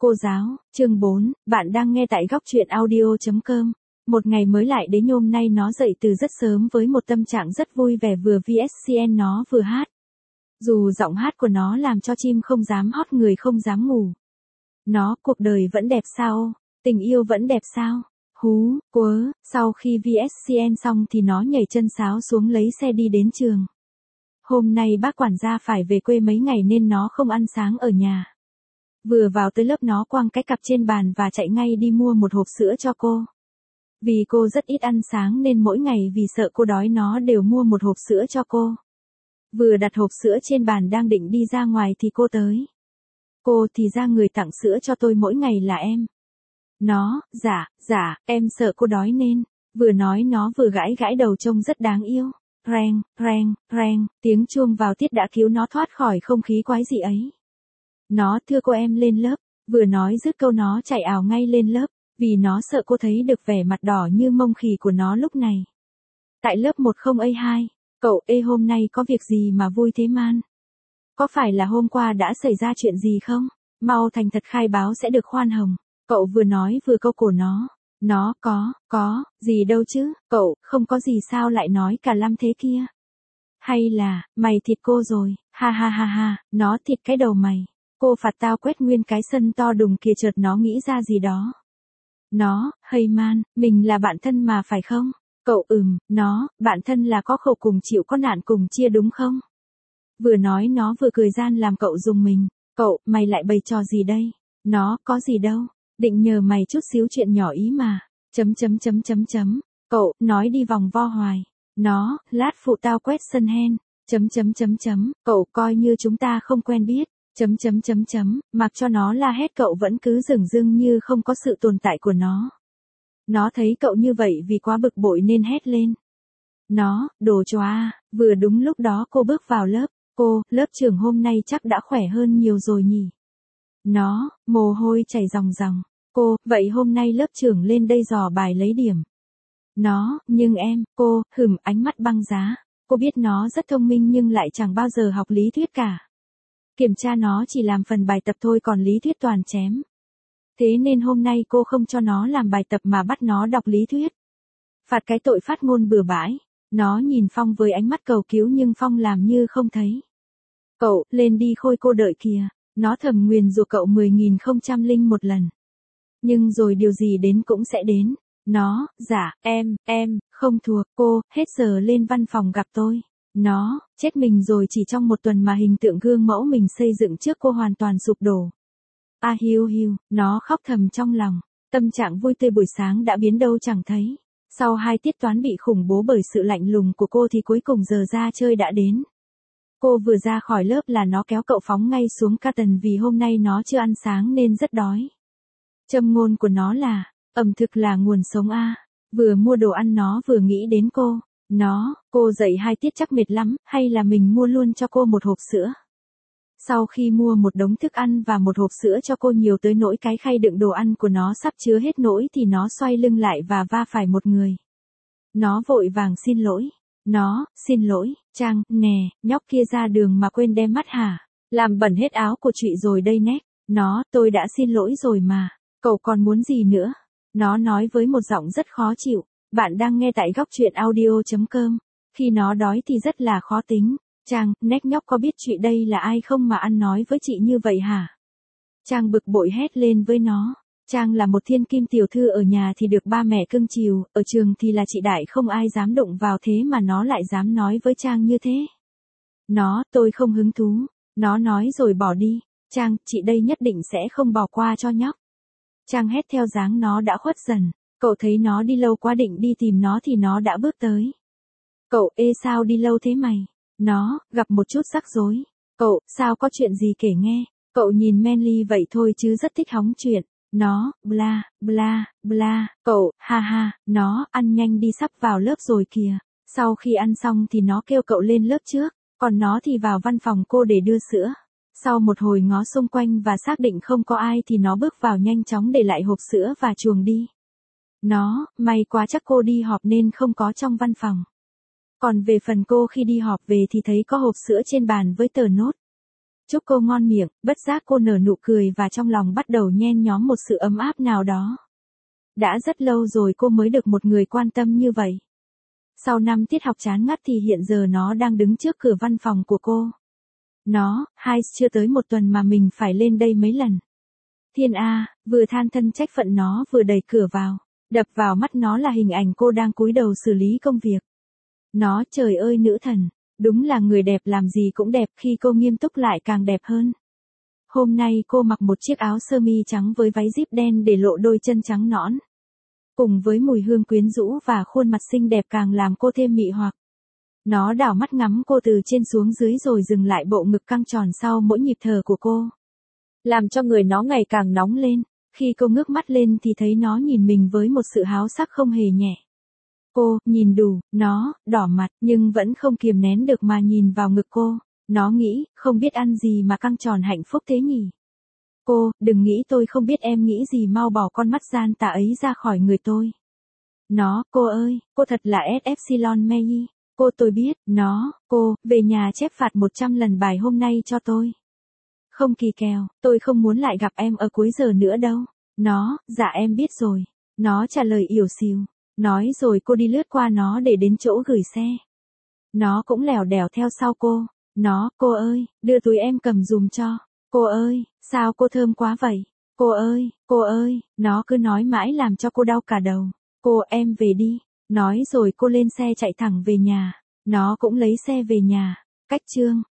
Cô giáo, chương 4, bạn đang nghe tại góc truyện audio.com. Một ngày mới lại đến hôm nay nó dậy từ rất sớm với một tâm trạng rất vui vẻ vừa VSCN nó vừa hát. Dù giọng hát của nó làm cho chim không dám hót người không dám ngủ. Nó, cuộc đời vẫn đẹp sao? Tình yêu vẫn đẹp sao? Hú, quớ, sau khi VSCN xong thì nó nhảy chân sáo xuống lấy xe đi đến trường. Hôm nay bác quản gia phải về quê mấy ngày nên nó không ăn sáng ở nhà. Vừa vào tới lớp nó quăng cái cặp trên bàn và chạy ngay đi mua một hộp sữa cho cô. Vì cô rất ít ăn sáng nên mỗi ngày vì sợ cô đói nó đều mua một hộp sữa cho cô. Vừa đặt hộp sữa trên bàn đang định đi ra ngoài thì cô tới. Cô thì ra người tặng sữa cho tôi mỗi ngày là em. Nó, dạ, em sợ cô đói nên. Vừa nói nó vừa gãi gãi đầu trông rất đáng yêu. Reng, tiếng chuông vào tiết đã cứu nó thoát khỏi không khí quái dị ấy. Nó, thưa cô em lên lớp. Vừa nói dứt câu nó chạy ào ngay lên lớp, vì nó sợ cô thấy được vẻ mặt đỏ như mông khỉ của nó lúc này. Tại lớp 10A2, cậu ê hôm nay có việc gì mà vui thế man? Có phải là hôm qua đã xảy ra chuyện gì không? Mau thành thật khai báo sẽ được khoan hồng. Cậu vừa nói vừa câu cổ nó. Nó, có, gì đâu chứ, cậu, không có gì sao lại nói cả lăm thế kia. Hay là, mày thịt cô rồi, ha, nó thịt cái đầu mày. Cô phạt tao quét nguyên cái sân to đùng kia chợt nó nghĩ ra gì đó. Nó, hey man, mình là bạn thân mà phải không? Cậu nó, bạn thân là có khổ cùng chịu có nạn cùng chia đúng không? Vừa nói nó vừa cười gian làm cậu dùng mình. Cậu, mày lại bày trò gì đây? Nó, có gì đâu, định nhờ mày chút xíu chuyện nhỏ ý mà. Cậu, nói đi vòng vo hoài. Nó, lát phụ tao quét sân hen. Cậu coi như chúng ta không quen biết. Mặc cho nó la hét cậu vẫn cứ dửng dưng như không có sự tồn tại của nó. Nó thấy cậu như vậy vì quá bực bội nên hét lên. Nó, đồ chóa, vừa đúng lúc đó cô bước vào lớp. Cô, lớp trưởng hôm nay chắc đã khỏe hơn nhiều rồi nhỉ? Nó, mồ hôi chảy ròng ròng. Cô, vậy hôm nay lớp trưởng lên đây dò bài lấy điểm. Nó, nhưng em, cô, ánh mắt băng giá. Cô biết nó rất thông minh nhưng lại chẳng bao giờ học lý thuyết cả. Kiểm tra nó chỉ làm phần bài tập thôi còn lý thuyết toàn chém. Thế nên hôm nay cô không cho nó làm bài tập mà bắt nó đọc lý thuyết. Phạt cái tội phát ngôn bừa bãi. Nó nhìn Phong với ánh mắt cầu cứu nhưng Phong làm như không thấy. Cậu, lên đi khôi cô đợi kìa. Nó thầm nguyền rủa cậu 10.001 lần. Nhưng rồi điều gì đến cũng sẽ đến. Nó, dạ, em, không thuộc, cô, hết giờ lên văn phòng gặp tôi. Nó, chết mình rồi chỉ trong một tuần mà hình tượng gương mẫu mình xây dựng trước cô hoàn toàn sụp đổ. Hiu, nó khóc thầm trong lòng. Tâm trạng vui tươi buổi sáng đã biến đâu chẳng thấy. Sau 2 tiết toán bị khủng bố bởi sự lạnh lùng của cô thì cuối cùng giờ ra chơi đã đến. Cô vừa ra khỏi lớp là nó kéo cậu phóng ngay xuống Carton vì hôm nay nó chưa ăn sáng nên rất đói. Châm ngôn của nó là, ẩm thực là nguồn sống a. Vừa mua đồ ăn nó vừa nghĩ đến cô. Nó, cô dậy 2 tiết chắc mệt lắm, hay là mình mua luôn cho cô một hộp sữa. Sau khi mua một đống thức ăn và một hộp sữa cho cô nhiều tới nỗi cái khay đựng đồ ăn của nó sắp chứa hết nỗi thì nó xoay lưng lại và va phải một người. Nó vội vàng xin lỗi. Nó, xin lỗi, Trang, nè, nhóc kia ra đường mà quên đem mắt hả? Làm bẩn hết áo của chị rồi đây nét. Nó, tôi đã xin lỗi rồi mà. Cậu còn muốn gì nữa? Nó nói với một giọng rất khó chịu. Bạn đang nghe tại góc truyện audio.com. Khi nó đói thì rất là khó tính. Trang, nét nhóc có biết chị đây là ai không mà ăn nói với chị như vậy hả? Trang bực bội hét lên với nó. Trang là một thiên kim tiểu thư ở nhà thì được ba mẹ cưng chiều, ở trường thì là chị đại không ai dám đụng vào thế mà nó lại dám nói với Trang như thế. Nó, tôi không hứng thú. Nó nói rồi bỏ đi. Trang, chị đây nhất định sẽ không bỏ qua cho nhóc. Trang hét theo dáng nó đã khuất dần. Cậu thấy nó đi lâu quá định đi tìm nó thì nó đã bước tới. Cậu, ê sao đi lâu thế mày? Nó, gặp một chút rắc rối. Cậu, sao có chuyện gì kể nghe? Cậu nhìn manly vậy thôi chứ rất thích hóng chuyện. Nó, bla, cậu, ha, nó, ăn nhanh đi sắp vào lớp rồi kìa. Sau khi ăn xong thì nó kêu cậu lên lớp trước, còn nó thì vào văn phòng cô để đưa sữa. Sau một hồi ngó xung quanh và xác định không có ai thì nó bước vào nhanh chóng để lại hộp sữa và chuồng đi. Nó, may quá chắc cô đi họp nên không có trong văn phòng. Còn về phần cô khi đi họp về thì thấy có hộp sữa trên bàn với tờ nốt. Chúc cô ngon miệng, bất giác cô nở nụ cười và trong lòng bắt đầu nhen nhóm một sự ấm áp nào đó. Đã rất lâu rồi cô mới được một người quan tâm như vậy. Sau 5 tiết học chán ngắt thì hiện giờ nó đang đứng trước cửa văn phòng của cô. Chưa tới 1 tuần mà mình phải lên đây mấy lần. Thiên A, vừa than thân trách phận nó vừa đẩy cửa vào. Đập vào mắt nó là hình ảnh cô đang cúi đầu xử lý công việc. Trời ơi nữ thần, đúng là người đẹp làm gì cũng đẹp, khi cô nghiêm túc lại càng đẹp hơn. Hôm nay cô mặc một chiếc áo sơ mi trắng với váy zip đen để lộ đôi chân trắng nõn. Cùng với mùi hương quyến rũ và khuôn mặt xinh đẹp càng làm cô thêm mị hoặc. Nó đảo mắt ngắm cô từ trên xuống dưới rồi dừng lại bộ ngực căng tròn sau mỗi nhịp thở của cô. Làm cho người nó ngày càng nóng lên. Khi cô ngước mắt lên thì thấy nó nhìn mình với một sự háo sắc không hề nhẹ. Cô, nhìn đủ, nó, đỏ mặt, nhưng vẫn không kiềm nén được mà nhìn vào ngực cô. Nó nghĩ, không biết ăn gì mà căng tròn hạnh phúc thế nhỉ. Cô, đừng nghĩ tôi không biết em nghĩ gì, mau bỏ con mắt gian tà ấy ra khỏi người tôi. Cô ơi, cô thật là Epsilon Mei. Tôi biết, cô, về nhà chép phạt 100 lần bài hôm nay cho tôi. Không kỳ kèo, tôi không muốn lại gặp em ở cuối giờ nữa đâu. Dạ em biết rồi. Nó trả lời ỉu xìu. Nói rồi cô đi lướt qua nó để đến chỗ gửi xe. Nó cũng lèo đèo theo sau cô. Cô ơi, đưa túi em cầm dùm cho. Cô ơi, sao cô thơm quá vậy? Cô ơi, nó cứ nói mãi làm cho cô đau cả đầu. Cô, em về đi. Nói rồi cô lên xe chạy thẳng về nhà. Nó cũng lấy xe về nhà. Cách chương